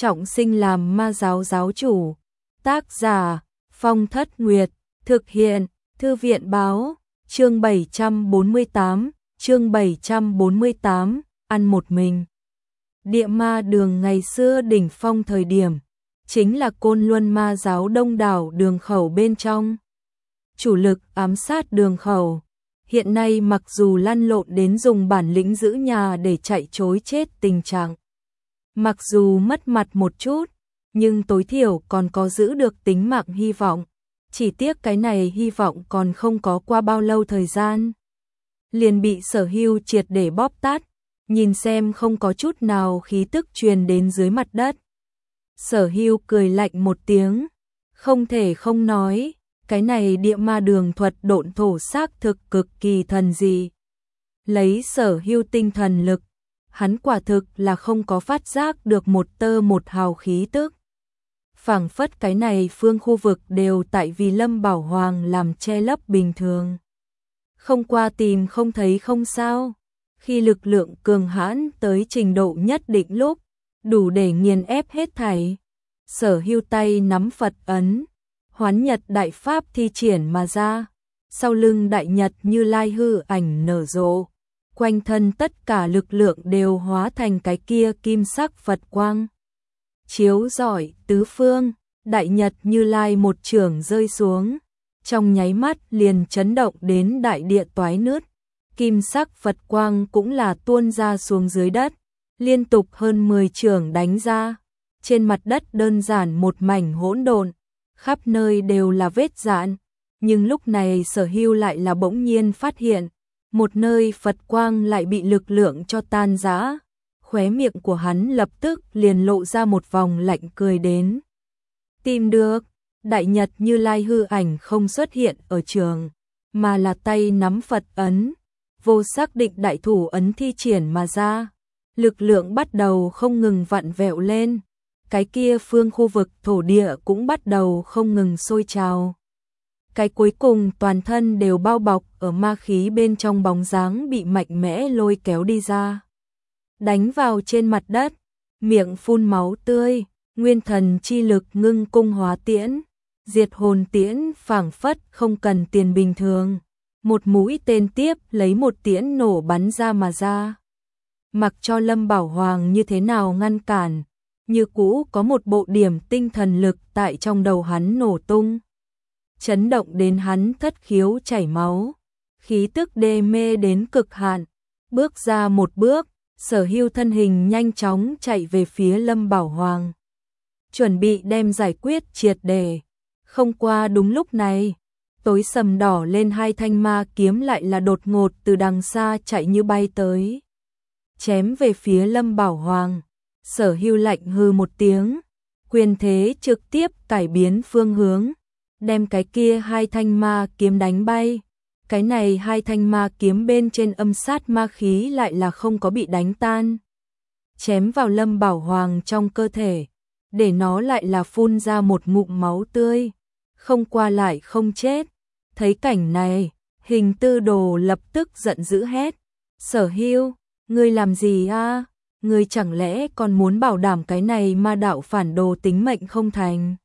trọng sinh làm ma giáo giáo chủ. Tác giả Phong Thất Nguyệt, thực hiện Thư viện báo, chương 748, ăn một mình. Địa ma đường ngày xưa đỉnh phong thời điểm, chính là Côn Luân ma giáo đông đảo đường khẩu bên trong. Chủ lực ám sát đường khẩu, hiện nay mặc dù lăn lộn đến dùng bản lĩnh giữ nhà để chạy trối chết tình trạng. Mặc dù mất mặt một chút, nhưng tối thiểu còn có giữ được tính mạng hy vọng. Chỉ tiếc cái này hy vọng còn không có qua bao lâu thời gian, liền bị Sở Hưu triệt để bóp tát, nhìn xem không có chút nào khí tức truyền đến dưới mặt đất. Sở Hưu cười lạnh một tiếng, không thể không nói, cái này địa ma đường thuật độn thổ xác thực cực kỳ thần dị. Lấy Sở Hưu tinh thần lực, hắn quả thực là không có phát giác được một tơ một hào khí tức. Phảng phất cái này phương khu vực đều tại vì Lâm Bảo Hoàng làm che lấp bình thường. Không qua tìm không thấy không sao. Khi lực lượng cường hãn tới trình độ nhất định lúc, đủ để nghiền ép hết thảy. Sở Hưu tay nắm Phật ấn, Hoán Nhật đại pháp thi triển mà ra. Sau lưng đại nhật Như Lai hư ảnh nở rộ, quanh thân tất cả lực lượng đều hóa thành cái kia kim sắc Phật quang. Chiếu rọi tứ phương, đại nhật Như Lai một chưởng rơi xuống, trong nháy mắt liền chấn động đến đại địa toái nứt. Kim sắc Phật quang cũng là tuôn ra xuống dưới đất, liên tục hơn 10 chưởng đánh ra. Trên mặt đất đơn giản một mảnh hỗn độn, khắp nơi đều là vết rạn, nhưng lúc này Sở Hưu lại là bỗng nhiên phát hiện, một nơi Phật quang lại bị lực lượng cho tan rã. Khóe miệng của hắn lập tức liền lộ ra một vòng lạnh cười đến. Tìm được, đại nhật Như Lai hư ảnh không xuất hiện ở trường, mà là tay nắm Phật ấn, vô xác định đại thủ ấn thi triển mà ra. Lực lượng bắt đầu không ngừng vặn vẹo lên, cái kia phương khu vực thổ địa cũng bắt đầu không ngừng sôi trào. Cái cuối cùng toàn thân đều bao bọc ở ma khí bên trong bóng dáng bị mạnh mẽ lôi kéo đi ra. Đánh vào trên mặt đất, miệng phun máu tươi, nguyên thần chi lực ngưng cung hóa tiễn, diệt hồn tiễn phảng phất không cần tiền bình thường. Một mũi tên tiếp lấy một tiễn nổ bắn ra mà ra. Mặc cho Lâm Bảo Hoàng như thế nào ngăn cản, như cũ có một bộ điểm tinh thần lực tại trong đầu hắn nổ tung. Chấn động đến hắn thất khiếu chảy máu, khí tức đê mê đến cực hạn. Bước ra một bước, Sở Hưu thân hình nhanh chóng chạy về phía Lâm Bảo Hoàng, chuẩn bị đem giải quyết triệt để. Không qua đúng lúc này, tối sầm đỏ lên hai thanh ma kiếm lại là đột ngột từ đằng xa chạy như bay tới, chém về phía Lâm Bảo Hoàng. Sở Hưu lạnh hư một tiếng, quyền thế trực tiếp cải biến phương hướng, đem cái kia hai thanh ma kiếm đánh bay. Cái này hai thanh ma kiếm bên trên âm sát ma khí lại là không có bị đánh tan, chém vào Lâm Bảo Hoàng trong cơ thể, để nó lại là phun ra một ngụm máu tươi, không qua lại không chết. Thấy cảnh này, Hình Tư Đồ lập tức giận dữ hét: Sở Hưu, ngươi làm gì a? Ngươi chẳng lẽ còn muốn bảo đảm cái này ma đạo phản đồ tính mệnh không thành?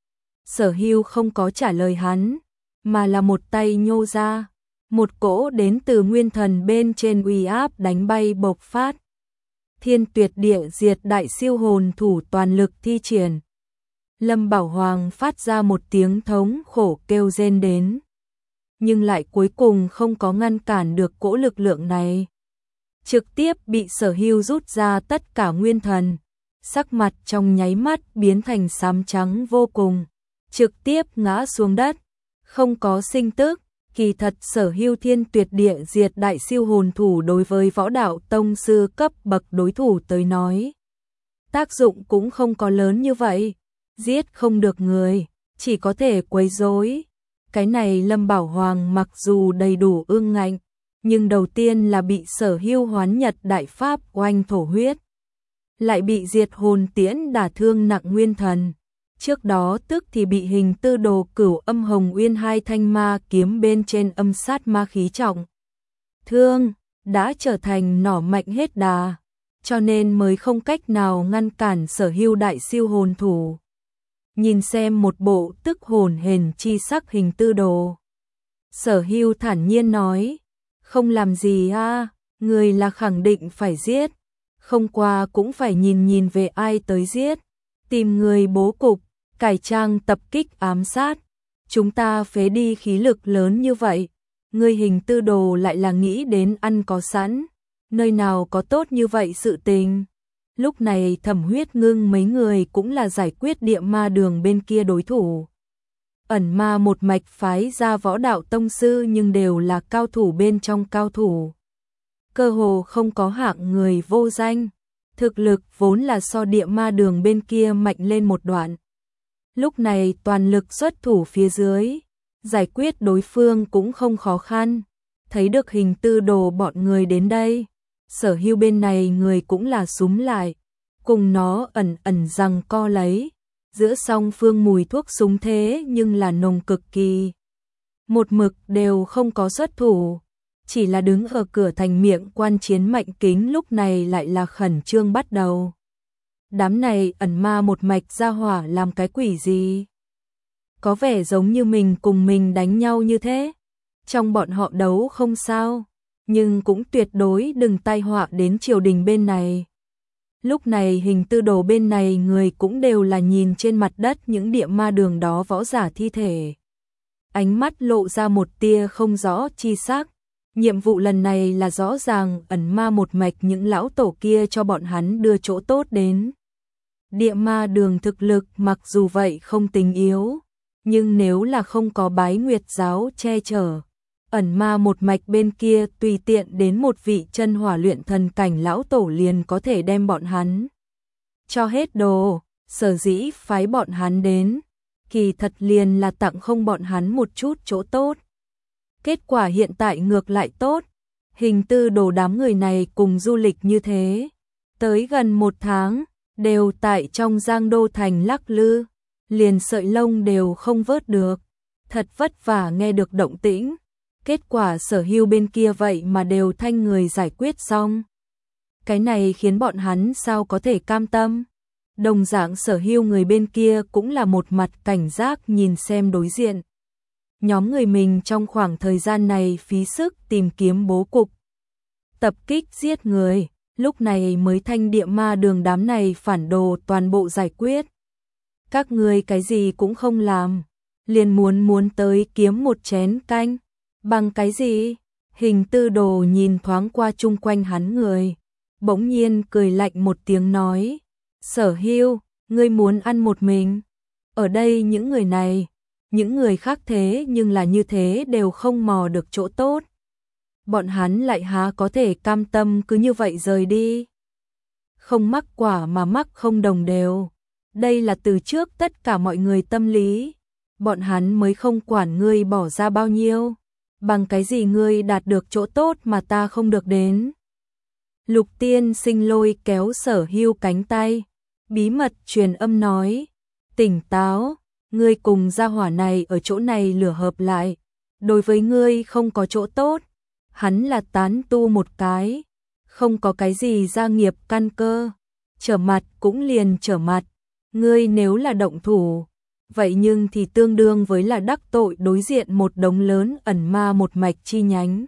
Sở Hưu không có trả lời hắn, mà là một tay nhô ra, một cỗ đến từ nguyên thần bên trên uy áp đánh bay bộc phát. Thiên Tuyệt Địa Diệt Đại Siêu Hồn thủ toàn lực thi triển. Lâm Bảo Hoàng phát ra một tiếng thống khổ kêu rên đến, nhưng lại cuối cùng không có ngăn cản được cỗ lực lượng này, trực tiếp bị Sở Hưu rút ra tất cả nguyên thần, sắc mặt trong nháy mắt biến thành xám trắng vô cùng, trực tiếp ngã xuống đất, không có sinh tức. Kỳ thật Sở Hưu Thiên Tuyệt Địa Diệt Đại Siêu Hồn thủ đối với võ đạo tông sư cấp bậc đối thủ tới nói, tác dụng cũng không có lớn như vậy, giết không được người, chỉ có thể quấy rối. Cái này Lâm Bảo Hoàng mặc dù đầy đủ ương ngạnh, nhưng đầu tiên là bị Sở Hưu Hoán Nhật đại pháp oanh thổ huyết, lại bị diệt hồn tiễn đả thương nặng nguyên thần. Trước đó tức thì bị Hình Tư Đồ Cửu Âm Hồng Uyên hai thanh ma kiếm bên trên âm sát ma khí trọng thương, đã trở thành nỏ mạnh hết đà. cho nên mới không cách nào ngăn cản Sở Hưu đại siêu hồn thủ. Nhìn xem một bộ tức hồn hển chi sắc Hình Tư Đồ. Sở Hưu thản nhiên nói, không làm gì a, người là khẳng định phải giết, không qua cũng phải nhìn về ai tới giết, tìm người bố cục, cải trang tập kích ám sát, chúng ta phế đi khí lực lớn như vậy, người Hình Tư Đồ lại là nghĩ đến ăn có sẵn, nơi nào có tốt như vậy sự tình. Lúc này Thẩm Huyết Ngưng mấy người cũng là giải quyết Địa Ma Đường bên kia đối thủ. Ẩn Ma một mạch phái ra võ đạo tông sư nhưng đều là cao thủ bên trong cao thủ. Cơ hồ không có hạng người vô danh, thực lực vốn là so Địa Ma Đường bên kia mạnh lên một đoạn. Lúc này toàn lực xuất thủ phía dưới, giải quyết đối phương cũng không khó khăn. Thấy được Hình Tư Đồ bọn người đến đây, Sở Hưu bên này người cũng là súm lại, cùng nó ẩn rằng co lấy, giữa song phương mùi thuốc súng thế nhưng là nồng cực kỳ. Một mực đều không có xuất thủ, chỉ là đứng ở cửa thành miệng quan chiến Mạnh Kính lúc này lại là khẩn trương bắt đầu. Đám này ẩn ma một mạch ra hỏa làm cái quỷ gì? Có vẻ giống như mình cùng mình đánh nhau như thế. Trong bọn họ đấu không sao, nhưng cũng tuyệt đối đừng tai họa đến triều đình bên này. Lúc này Hình Tư Đồ bên này người cũng đều là nhìn trên mặt đất những Địa Ma Đường đó võ giả thi thể. Ánh mắt lộ ra một tia không rõ chi sắc. Nhiệm vụ lần này là rõ ràng ẩn ma một mạch những lão tổ kia cho bọn hắn đưa chỗ tốt đến. Địa Ma Đường thực lực mặc dù vậy không tính yếu, nhưng nếu là không có Bái Nguyệt giáo che chở, ẩn ma một mạch bên kia tùy tiện đến một vị chân hỏa luyện thần cảnh lão tổ liền có thể đem bọn hắn cho hết đồ. Sở dĩ phái bọn hắn đến, kỳ thật liền là tặng không bọn hắn một chút chỗ tốt. Kết quả hiện tại ngược lại tốt, Hình Tư Đồ đám người này cùng du lịch như thế, tới gần 1 tháng, đều tại trong Giang Đô thành lắc lư, liền sợi lông đều không vớt được, thật vất vả nghe được động tĩnh. Kết quả Sở Hưu bên kia vậy mà đều thanh người giải quyết xong. Cái này khiến bọn hắn sao có thể cam tâm. Đồng dạng Sở Hưu người bên kia cũng là một mặt cảnh giác nhìn xem đối diện. Nhóm người mình trong khoảng thời gian này phí sức tìm kiếm bố cục, tập kích giết người, lúc này mới thanh Địa Ma Đường đám này phản đồ toàn bộ giải quyết. Các ngươi cái gì cũng không làm, liền muốn tới kiếm một chén canh. Bằng cái gì? Hình Tư Đồ nhìn thoáng qua chung quanh hắn người, bỗng nhiên cười lạnh một tiếng nói, Sở Hưu, ngươi muốn ăn một mình. Ở đây những người này, những người khác thế nhưng là như thế đều không mò được chỗ tốt. Bọn hắn lại há có thể cam tâm cứ như vậy rời đi. Không mắc quả mà mắc không đồng đều. Đây là từ trước tất cả mọi người tâm lý. Bọn hắn mới không quản ngươi bỏ ra bao nhiêu. Bằng cái gì ngươi đạt được chỗ tốt mà ta không được đến. Lục Tiên Sinh lôi kéo Sở Hưu cánh tay, bí mật truyền âm nói, tỉnh táo, ngươi cùng gia hỏa này ở chỗ này lửa hợp lại, đối với ngươi không có chỗ tốt. Hắn là tán tu một cái, không có cái gì gia nghiệp căn cơ, trở mặt cũng liền trở mặt. Ngươi nếu là động thủ, vậy nhưng thì tương đương với là đắc tội đối diện một đống lớn ẩn ma một mạch chi nhánh.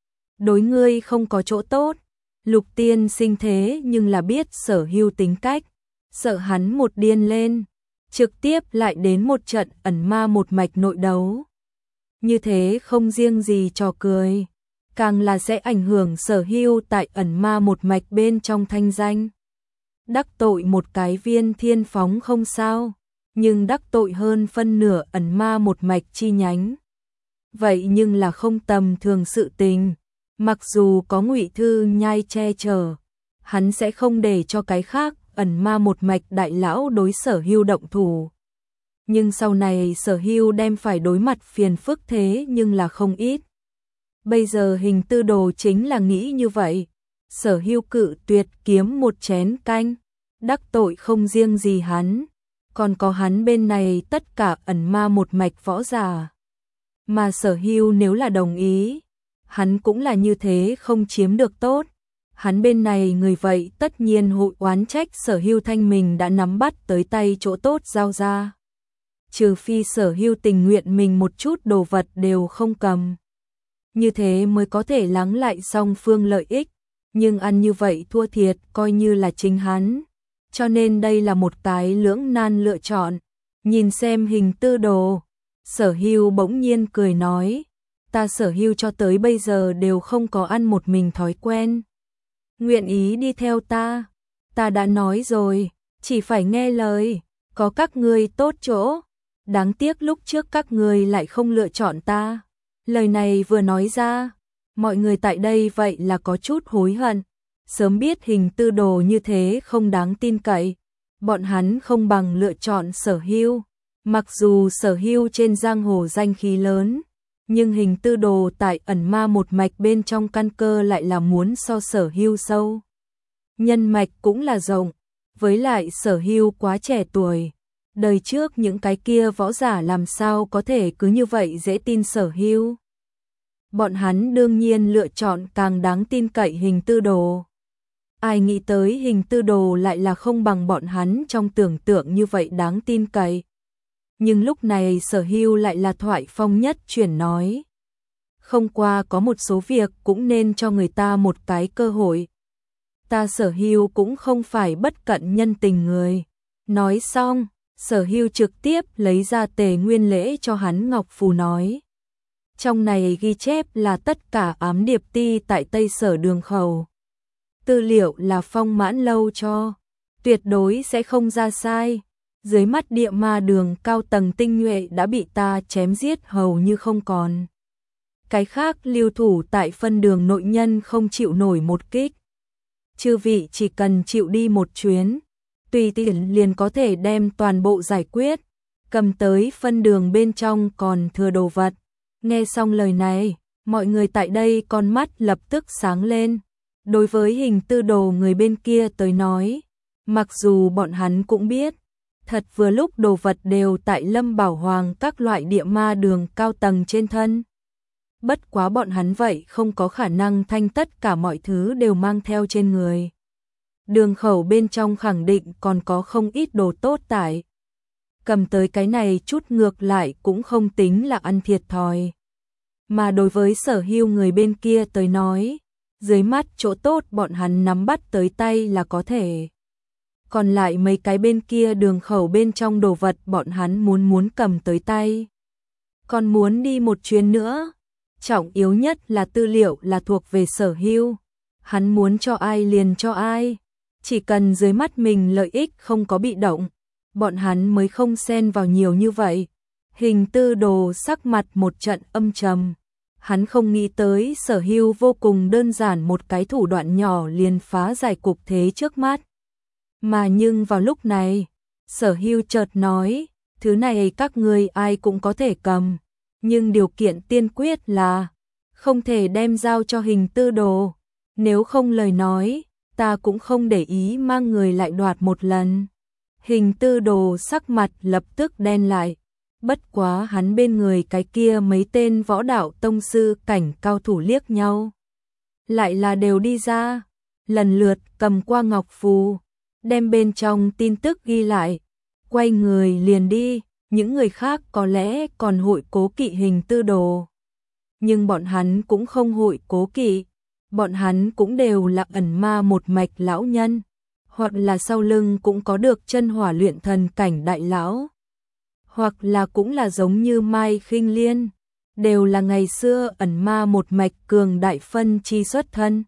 Đối ngươi không có chỗ tốt. Lục Tiên Sinh thế nhưng là biết Sở Hưu tính cách, sợ hắn một điên lên, trực tiếp lại đến một trận ẩn ma một mạch nội đấu. Như thế không riêng gì trò cười, càng là sẽ ảnh hưởng Sở Hưu tại ẩn ma một mạch bên trong thanh danh. Đắc tội một cái Viên Thiên Phóng không sao, nhưng đắc tội hơn phân nửa ẩn ma một mạch chi nhánh. Vậy nhưng là không tầm thường sự tình. Mặc dù có Ngụy Thư Nhai che chở, hắn sẽ không để cho cái khác ẩn ma một mạch đại lão đối Sở Hưu động thủ. Nhưng sau này Sở Hưu đem phải đối mặt phiền phức thế nhưng là không ít. Bây giờ Hình Tư Đồ chính là nghĩ như vậy. Sở Hưu cự tuyệt kiếm một chén canh, đắc tội không riêng gì hắn, còn có hắn bên này tất cả ẩn ma một mạch võ giả. Mà Sở Hưu nếu là đồng ý, hắn cũng là như thế không chiếm được tốt. Hắn bên này người vậy tất nhiên hội oán trách Sở Hưu Thanh mình đã nắm bắt tới tay chỗ tốt giao ra. Trừ phi Sở Hưu tình nguyện mình một chút đồ vật đều không cầm. Như thế mới có thể lắng lại song phương lợi ích, nhưng ăn như vậy thua thiệt coi như là chính hắn. Cho nên đây là một cái lưỡng nan lựa chọn. Nhìn xem hình tư đồ, Sở Hưu bỗng nhiên cười nói, ta Sở Hưu cho tới bây giờ đều không có ăn một mình thói quen. Nguyện ý đi theo ta đã nói rồi, chỉ phải nghe lời, có các ngươi tốt chỗ, đáng tiếc lúc trước các ngươi lại không lựa chọn ta. Lời này vừa nói ra, mọi người tại đây vậy là có chút hối hận, sớm biết hình tư đồ như thế không đáng tin cậy, bọn hắn không bằng lựa chọn Sở Hưu. Mặc dù Sở Hưu trên giang hồ danh khí lớn, nhưng hình tư đồ tại ẩn ma một mạch bên trong căn cơ lại là muốn so Sở Hưu sâu. Nhân mạch cũng là rộng, với lại Sở Hưu quá trẻ tuổi. Đời trước những cái kia võ giả làm sao có thể cứ như vậy dễ tin Sở Hưu. Bọn hắn đương nhiên lựa chọn càng đáng tin cậy hình tư đồ. Ai nghĩ tới hình tư đồ lại là không bằng bọn hắn trong tưởng tượng như vậy đáng tin cậy. Nhưng lúc này Sở Hưu lại là thoại phong nhất chuyển nói. Không qua có một số việc cũng nên cho người ta một cái cơ hội. Ta Sở Hưu cũng không phải bất cận nhân tình người. Nói xong, Sở Hưu trực tiếp lấy ra Tề Nguyên Lễ cho hắn ngọc phù nói. Trong này ghi chép là tất cả ám điệp ti tại Tây Sở Đường Khẩu. Tư liệu là Phong Mãn Lâu cho, tuyệt đối sẽ không ra sai. Dưới mắt Địa Ma Đường cao tầng tinh nhuệ đã bị ta chém giết hầu như không còn. Cái khác lưu thủ tại phân đường nội nhân không chịu nổi một kích. Chư vị chỉ cần chịu đi một chuyến, tùy tiện liền có thể đem toàn bộ giải quyết, cầm tới phân đường bên trong còn thừa đồ vật. Nghe xong lời này, mọi người tại đây con mắt lập tức sáng lên. Đối với hình tư đồ người bên kia tới nói, mặc dù bọn hắn cũng biết, thật vừa lúc đồ vật đều tại Lâm Bảo Hoàng các loại Địa Ma Đường cao tầng trên thân. Bất quá bọn hắn vậy không có khả năng thanh tất cả mọi thứ đều mang theo trên người. Đường khẩu bên trong khẳng định còn có không ít đồ tốt tải. Cầm tới cái này chút ngược lại cũng không tính là ăn thiệt thòi. Mà đối với Sở Hưu người bên kia tới nói, dưới mắt chỗ tốt bọn hắn nắm bắt tới tay là có thể. Còn lại mấy cái bên kia đường khẩu bên trong đồ vật bọn hắn muốn cầm tới tay. Còn muốn đi một chuyến nữa. Trọng yếu nhất là tư liệu là thuộc về Sở Hưu. Hắn muốn cho ai liền cho ai. Chỉ cần dưới mắt mình lợi ích không có bị động, bọn hắn mới không xen vào nhiều như vậy. Hình tư đồ sắc mặt một trận âm trầm. Hắn không nghĩ tới Sở Hưu vô cùng đơn giản một cái thủ đoạn nhỏ liền phá giải cục thế trước mắt. Mà nhưng vào lúc này, Sở Hưu chợt nói, thứ này các ngươi ai cũng có thể cầm, nhưng điều kiện tiên quyết là không thể đem giao cho hình tư đồ, nếu không lời nói, ta cũng không để ý mang người lại đoạt một lần. Hình tư đồ sắc mặt lập tức đen lại, bất quá hắn bên người cái kia mấy tên võ đạo tông sư cảnh cao thủ liếc nhau. Lại là đều đi ra, lần lượt cầm qua ngọc phù, đem bên trong tin tức ghi lại, quay người liền đi. Những người khác có lẽ còn hội cố kỵ hình tư đồ. Nhưng bọn hắn cũng không hội cố kỵ. Bọn hắn cũng đều là ẩn ma một mạch lão nhân. Hoặc là sau lưng cũng có được chân hỏa luyện thần cảnh đại lão. Hoặc là cũng là giống như Mai Khinh Liên. Đều là ngày xưa ẩn ma một mạch cường đại phân chi xuất thân.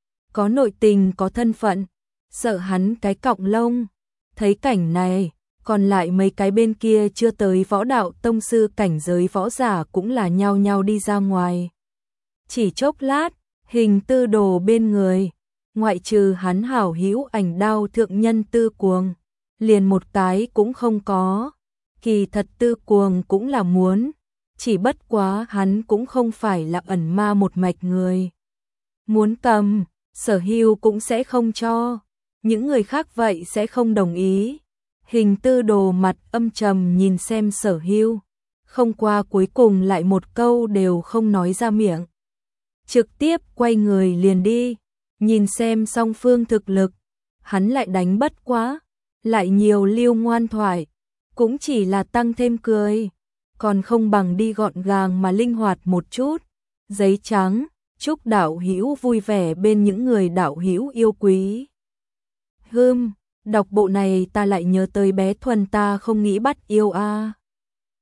Có nội tình có thân phận. Sợ hắn cái cọng lông. Thấy cảnh này. Còn lại mấy cái bên kia chưa tới võ đạo tông sư cảnh giới võ giả cũng là nhao nhao đi ra ngoài. Chỉ chốc lát, hình tư đồ bên người, ngoại trừ hắn hảo hữu ảnh đao thượng nhân Tư Cuồng, liền một cái cũng không có. Kỳ thật Tư Cuồng cũng là muốn, chỉ bất quá hắn cũng không phải là ẩn ma một mạch người. Muốn cầm, Sở Hưu cũng sẽ không cho, những người khác vậy sẽ không đồng ý. Hình tư đồ mặt âm trầm nhìn xem Sở Hưu, không qua cuối cùng lại một câu đều không nói ra miệng. Trực tiếp quay người liền đi, Nhìn xem song phương thực lực, hắn lại đánh bất quá, lại nhiều lưu ngoan thoại, cũng chỉ là tăng thêm cười, còn không bằng đi gọn gàng mà linh hoạt một chút. Giấy trắng, chúc đạo hữu vui vẻ bên những người đạo hữu yêu quý. Đọc bộ này ta lại nhớ tới bé Thuần ta không nghĩ bắt yêu a.